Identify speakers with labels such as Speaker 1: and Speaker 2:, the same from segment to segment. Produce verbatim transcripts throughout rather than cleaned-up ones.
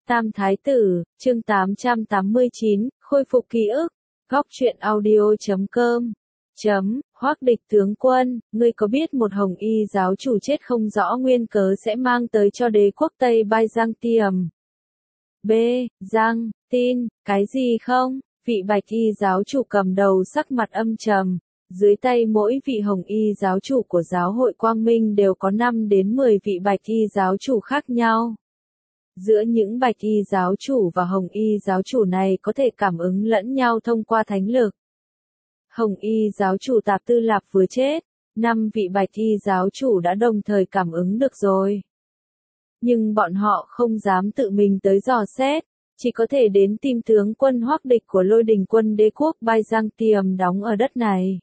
Speaker 1: Tam Thái Tử, chương tám trăm tám mươi chín, khôi phục ký ức, góc truyện audio chấm com, chấm, Hoắc Địch tướng quân, ngươi có biết một hồng y giáo chủ chết không rõ nguyên cớ sẽ mang tới cho đế quốc Tây Byzantium. B. Giang, tin, cái gì không? Vị bạch y giáo chủ cầm đầu sắc mặt âm trầm, dưới tay mỗi vị hồng y giáo chủ của giáo hội Quang Minh đều có năm đến mười vị bạch y giáo chủ khác nhau. Giữa những bạch y giáo chủ và hồng y giáo chủ này có thể cảm ứng lẫn nhau thông qua thánh lực. Hồng y giáo chủ Tạp Tư Lạp vừa chết, năm vị bạch y giáo chủ đã đồng thời cảm ứng được rồi. Nhưng bọn họ không dám tự mình tới dò xét, chỉ có thể đến tìm tướng quân Hoắc Địch của Lôi Đình quân đế quốc Byzantium đóng ở đất này.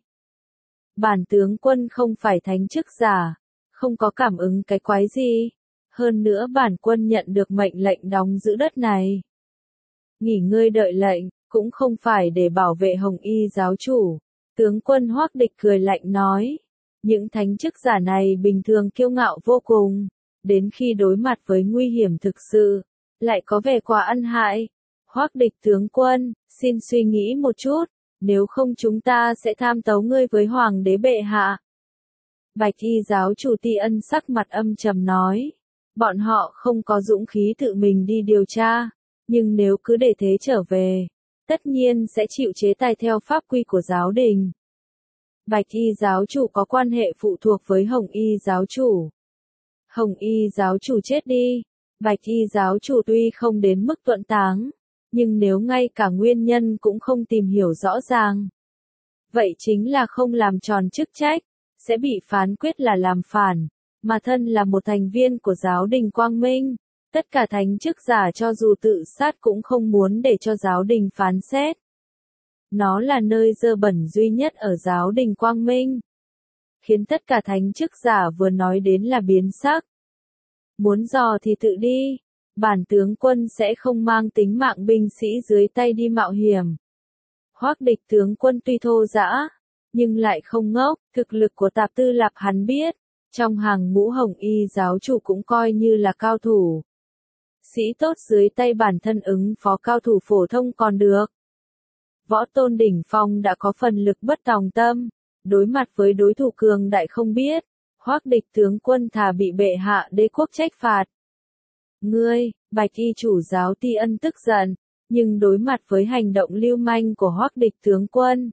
Speaker 1: Bản tướng quân không phải thánh chức giả, không có cảm ứng cái quái gì. Hơn nữa bản quân nhận được mệnh lệnh đóng giữ đất này. Nghỉ ngơi đợi lệnh, cũng không phải để bảo vệ hồng y giáo chủ. Tướng quân Hoắc Địch cười lạnh nói. Những thánh chức giả này bình thường kiêu ngạo vô cùng. Đến khi đối mặt với nguy hiểm thực sự, lại có vẻ quá ăn hại. Hoắc Địch tướng quân, xin suy nghĩ một chút, nếu không chúng ta sẽ tham tấu ngươi với hoàng đế bệ hạ. Bạch y giáo chủ Ti Ân sắc mặt âm trầm nói. Bọn họ không có dũng khí tự mình đi điều tra, nhưng nếu cứ để thế trở về, tất nhiên sẽ chịu chế tài theo pháp quy của giáo đình. Bạch y giáo chủ có quan hệ phụ thuộc với hồng y giáo chủ. Hồng y giáo chủ chết đi, bạch y giáo chủ tuy không đến mức tuẫn táng, nhưng nếu ngay cả nguyên nhân cũng không tìm hiểu rõ ràng, vậy chính là không làm tròn chức trách, sẽ bị phán quyết là làm phản. Mà thân là một thành viên của giáo đình Quang Minh, tất cả thánh chức giả cho dù tự sát cũng không muốn để cho giáo đình phán xét. Nó là nơi dơ bẩn duy nhất ở giáo đình Quang Minh, khiến tất cả thánh chức giả vừa nói đến là biến sắc. Muốn dò thì tự đi, bản tướng quân sẽ không mang tính mạng binh sĩ dưới tay đi mạo hiểm. Hoắc Địch tướng quân tuy thô dã, nhưng lại không ngốc, thực lực của Tạp Tư Lạp hắn biết. Trong hàng ngũ hồng y giáo chủ cũng coi như là cao thủ. Sĩ tốt dưới tay bản thân ứng phó cao thủ phổ thông còn được. Võ tôn đỉnh phong đã có phần lực bất tòng tâm, đối mặt với đối thủ cường đại không biết, Hoắc Địch tướng quân thà bị bệ hạ đế quốc trách phạt. Ngươi, bạch y chủ giáo Ti Ân tức giận, nhưng đối mặt với hành động lưu manh của Hoắc Địch tướng quân,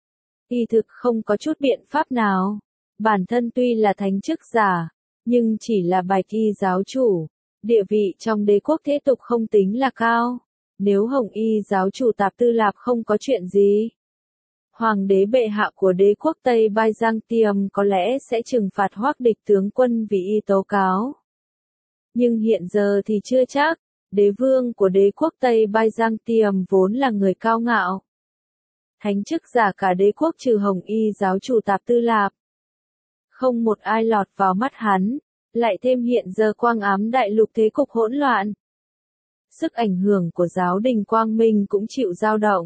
Speaker 1: y thực không có chút biện pháp nào. Bản thân tuy là thánh chức giả, nhưng chỉ là bạch y giáo chủ, địa vị trong đế quốc thế tục không tính là cao. Nếu hồng y giáo chủ Tạp Tư Lạp không có chuyện gì, hoàng đế bệ hạ của đế quốc Tây Byzantium có lẽ sẽ trừng phạt Hoắc Địch tướng quân vì y tố cáo. Nhưng hiện giờ thì chưa chắc, đế vương của đế quốc Tây Byzantium vốn là người cao ngạo. Thánh chức giả cả đế quốc trừ hồng y giáo chủ Tạp Tư Lạp, không một ai lọt vào mắt hắn, lại thêm hiện giờ quang ám đại lục thế cục hỗn loạn. Sức ảnh hưởng của giáo đình Quang Minh cũng chịu dao động.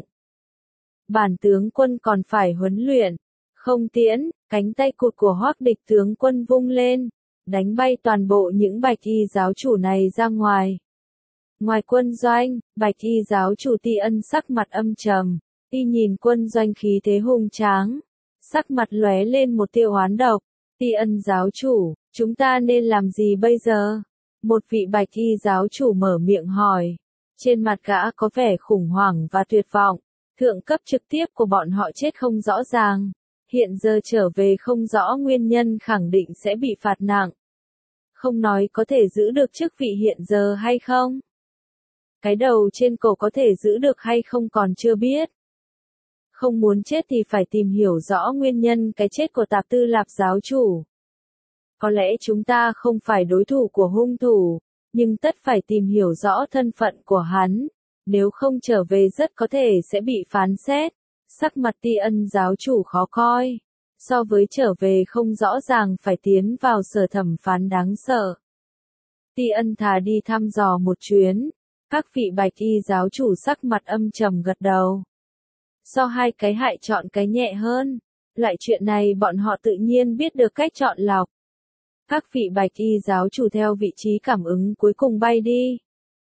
Speaker 1: Bản tướng quân còn phải huấn luyện, không tiễn, cánh tay cụt của Hoắc Địch tướng quân vung lên, đánh bay toàn bộ những bạch y giáo chủ này ra ngoài. Ngoài quân doanh, bạch y giáo chủ Ti Ân sắc mặt âm trầm, y nhìn quân doanh khí thế hung tráng, sắc mặt lóe lên một tia oán độc. Ti Ân giáo chủ, chúng ta nên làm gì bây giờ? Một vị bạch y giáo chủ mở miệng hỏi. Trên mặt gã có vẻ khủng hoảng và tuyệt vọng. Thượng cấp trực tiếp của bọn họ chết không rõ ràng. Hiện giờ trở về không rõ nguyên nhân khẳng định sẽ bị phạt nặng. Không nói có thể giữ được chức vị hiện giờ hay không? Cái đầu trên cổ có thể giữ được hay không còn chưa biết. Không muốn chết thì phải tìm hiểu rõ nguyên nhân cái chết của Tạp Tư Lạp giáo chủ. Có lẽ chúng ta không phải đối thủ của hung thủ, nhưng tất phải tìm hiểu rõ thân phận của hắn, nếu không trở về rất có thể sẽ bị phán xét. Sắc mặt Ti Ân giáo chủ khó coi, so với trở về không rõ ràng phải tiến vào sở thẩm phán đáng sợ. Ti Ân thà đi thăm dò một chuyến, các vị bạch y giáo chủ sắc mặt âm trầm gật đầu. So hai cái hại chọn cái nhẹ hơn, loại chuyện này bọn họ tự nhiên biết được cách chọn lọc. Các vị bạch y giáo chủ theo vị trí cảm ứng cuối cùng bay đi.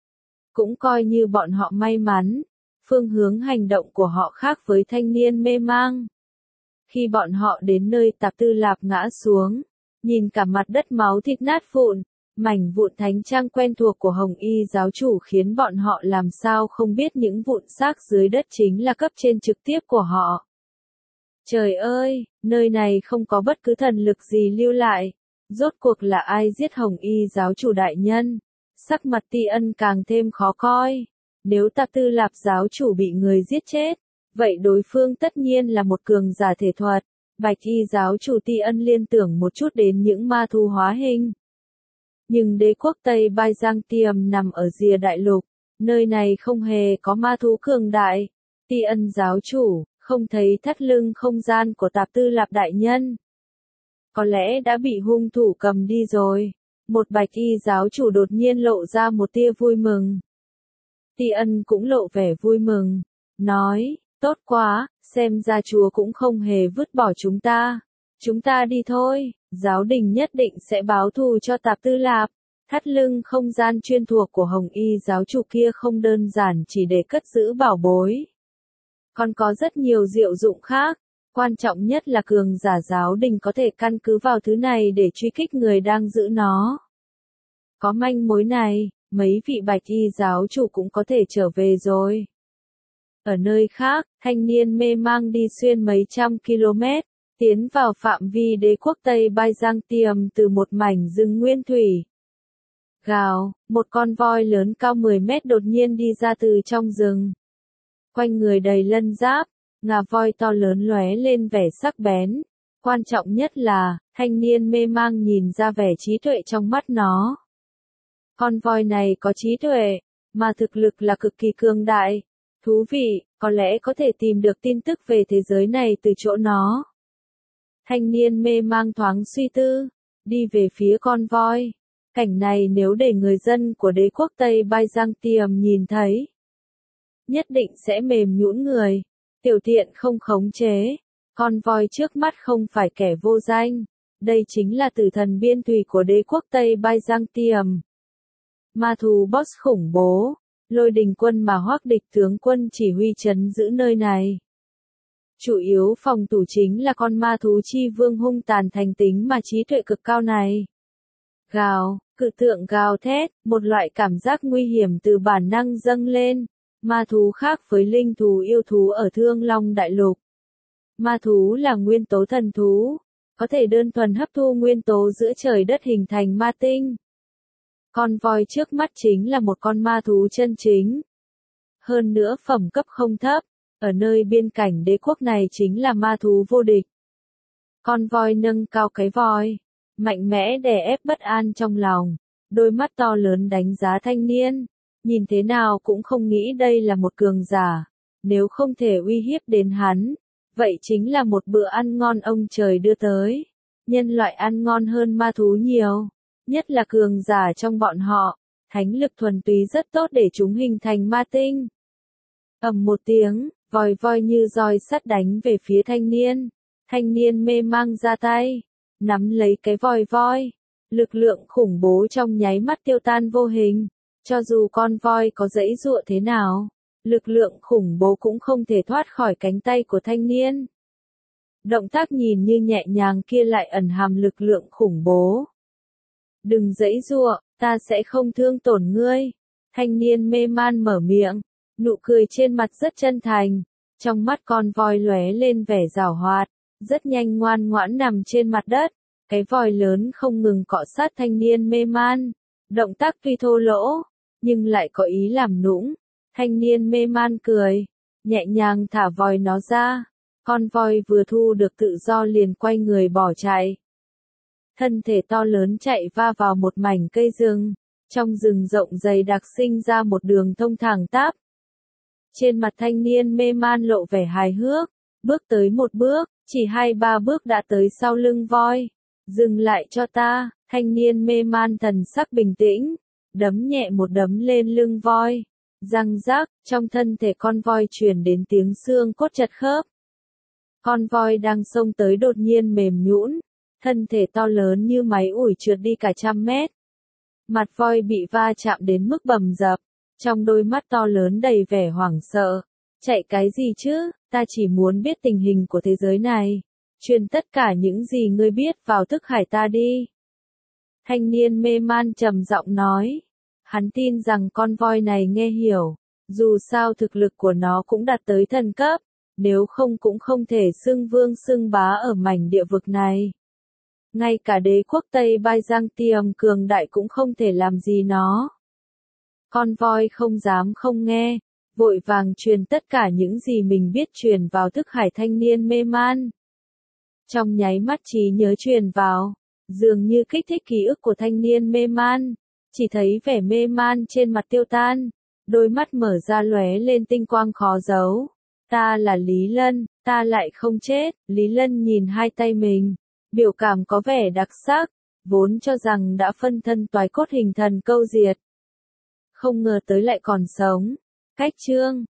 Speaker 1: Cũng coi như bọn họ may mắn, phương hướng hành động của họ khác với thanh niên mê mang. Khi bọn họ đến nơi Tạp Tư Lạp ngã xuống, nhìn cả mặt đất máu thịt nát vụn, mảnh vụn thánh trang quen thuộc của Hồng Y giáo chủ khiến bọn họ làm sao không biết những vụn xác dưới đất chính là cấp trên trực tiếp của họ. Trời ơi, nơi này không có bất cứ thần lực gì lưu lại. Rốt cuộc là ai giết Hồng Y giáo chủ đại nhân? Sắc mặt Ti Ân càng thêm khó coi. Nếu Tạp Tư Lạp giáo chủ bị người giết chết, vậy đối phương tất nhiên là một cường giả thể thuật. Bạch Y giáo chủ Ti Ân liên tưởng một chút đến những ma thú hóa hình. Nhưng đế quốc Tây Byzantium nằm ở rìa đại lục, nơi này không hề có ma thú cường đại. Ti Ân giáo chủ, không thấy thắt lưng không gian của Tạp Tư Lạp đại nhân. Có lẽ đã bị hung thủ cầm đi rồi. Một Bạch Y giáo chủ đột nhiên lộ ra một tia vui mừng. Ti Ân cũng lộ vẻ vui mừng, nói, tốt quá, xem ra chúa cũng không hề vứt bỏ chúng ta. Chúng ta đi thôi, giáo đình nhất định sẽ báo thù cho Tạp Tư Lạp. Thắt lưng không gian chuyên thuộc của Hồng Y giáo chủ kia không đơn giản chỉ để cất giữ bảo bối. Còn có rất nhiều diệu dụng khác, quan trọng nhất là cường giả giáo đình có thể căn cứ vào thứ này để truy kích người đang giữ nó. Có manh mối này, mấy vị Bạch Y giáo chủ cũng có thể trở về rồi. Ở nơi khác, thanh niên mê mang đi xuyên mấy trăm km, tiến vào phạm vi đế quốc Tây Byzantium từ một mảnh rừng nguyên thủy. Gào, một con voi lớn cao mười mét đột nhiên đi ra từ trong rừng. Quanh người đầy lân giáp, ngà voi to lớn lóe lên vẻ sắc bén. Quan trọng nhất là, thanh niên mê mang nhìn ra vẻ trí tuệ trong mắt nó. Con voi này có trí tuệ, mà thực lực là cực kỳ cường đại. Thú vị, có lẽ có thể tìm được tin tức về thế giới này từ chỗ nó. Thanh niên mê mang thoáng suy tư, đi về phía con voi. Cảnh này nếu để người dân của đế quốc Tây Byzantium nhìn thấy, nhất định sẽ mềm nhũn người. Tiểu tiện không khống chế. Con voi trước mắt không phải kẻ vô danh. Đây chính là tử thần biên thủy của đế quốc Tây Byzantium. Ma thú boss khủng bố. Lôi đình quân mà Hoắc Địch tướng quân chỉ huy trấn giữ nơi này. Chủ yếu phòng thủ chính là con ma thú chi vương hung tàn thành tính mà trí tuệ cực cao này. Gào, cự tượng gào thét, một loại cảm giác nguy hiểm từ bản năng dâng lên. Ma thú khác với linh thú yêu thú ở Thương Long Đại Lục. Ma thú là nguyên tố thần thú, có thể đơn thuần hấp thu nguyên tố giữa trời đất hình thành ma tinh. Con voi trước mắt chính là một con ma thú chân chính. Hơn nữa phẩm cấp không thấp, ở nơi biên cảnh đế quốc này chính là ma thú vô địch. Con voi nâng cao cái voi, mạnh mẽ đè ép bất an trong lòng, đôi mắt to lớn đánh giá thanh niên. Nhìn thế nào cũng không nghĩ đây là một cường giả. Nếu không thể uy hiếp đến hắn, vậy chính là một bữa ăn ngon ông trời đưa tới. Nhân loại ăn ngon hơn ma thú nhiều, nhất là cường giả trong bọn họ. Thánh lực thuần túy rất tốt để chúng hình thành ma tinh. Ầm một tiếng, vòi voi như roi sắt đánh về phía thanh niên. Thanh niên mê mang ra tay, nắm lấy cái vòi voi. Lực lượng khủng bố trong nháy mắt tiêu tan vô hình. Cho dù con voi có giãy giụa thế nào, lực lượng khủng bố cũng không thể thoát khỏi cánh tay của thanh niên. Động tác nhìn như nhẹ nhàng kia lại ẩn hàm lực lượng khủng bố. Đừng giãy giụa, ta sẽ không thương tổn ngươi. Thanh niên mê man mở miệng, nụ cười trên mặt rất chân thành. Trong mắt con voi lóe lên vẻ giảo hoạt, rất nhanh ngoan ngoãn nằm trên mặt đất. Cái vòi lớn không ngừng cọ sát thanh niên mê man. Động tác tuy thô lỗ, nhưng lại có ý làm nũng. Thanh niên mê man cười, nhẹ nhàng thả vòi nó ra. Con voi vừa thu được tự do liền quay người bỏ chạy. Thân thể to lớn chạy va vào một mảnh cây rừng. Trong rừng rộng dày đặc sinh ra một đường thông thẳng tắp. Trên mặt thanh niên mê man lộ vẻ hài hước. Bước tới một bước, chỉ hai ba bước đã tới sau lưng voi. Dừng lại cho ta, thanh niên mê man thần sắc bình tĩnh. Đấm nhẹ một đấm lên lưng voi. Răng rác, trong thân thể con voi truyền đến tiếng xương cốt chật khớp. Con voi đang xông tới đột nhiên mềm nhũn, thân thể to lớn như máy ủi trượt đi cả trăm mét. Mặt voi bị va chạm đến mức bầm dập, Trong đôi mắt to lớn đầy vẻ hoảng sợ. Chạy cái gì chứ, ta chỉ muốn biết tình hình của thế giới này. Truyền tất cả những gì ngươi biết vào thức hải ta đi. Thanh niên mê man trầm giọng nói. Hắn tin rằng con voi này nghe hiểu. Dù sao thực lực của nó cũng đạt tới thần cấp. Nếu không cũng không thể xưng vương xưng bá ở mảnh địa vực này. Ngay cả đế quốc Tây Byzantium cường đại cũng không thể làm gì nó. Con voi không dám không nghe, vội vàng truyền tất cả những gì mình biết truyền vào thức hải thanh niên mê man. Trong nháy mắt trí nhớ truyền vào, dường như kích thích ký ức của thanh niên mê man, chỉ thấy vẻ mê man trên mặt tiêu tan, đôi mắt mở ra lóe lên tinh quang khó giấu. Ta là Lý Lân, ta lại không chết. Lý Lân nhìn hai tay mình, biểu cảm có vẻ đặc sắc, vốn cho rằng đã phân thân toái cốt hình thần câu diệt. Không ngờ tới lại còn sống. Cách chương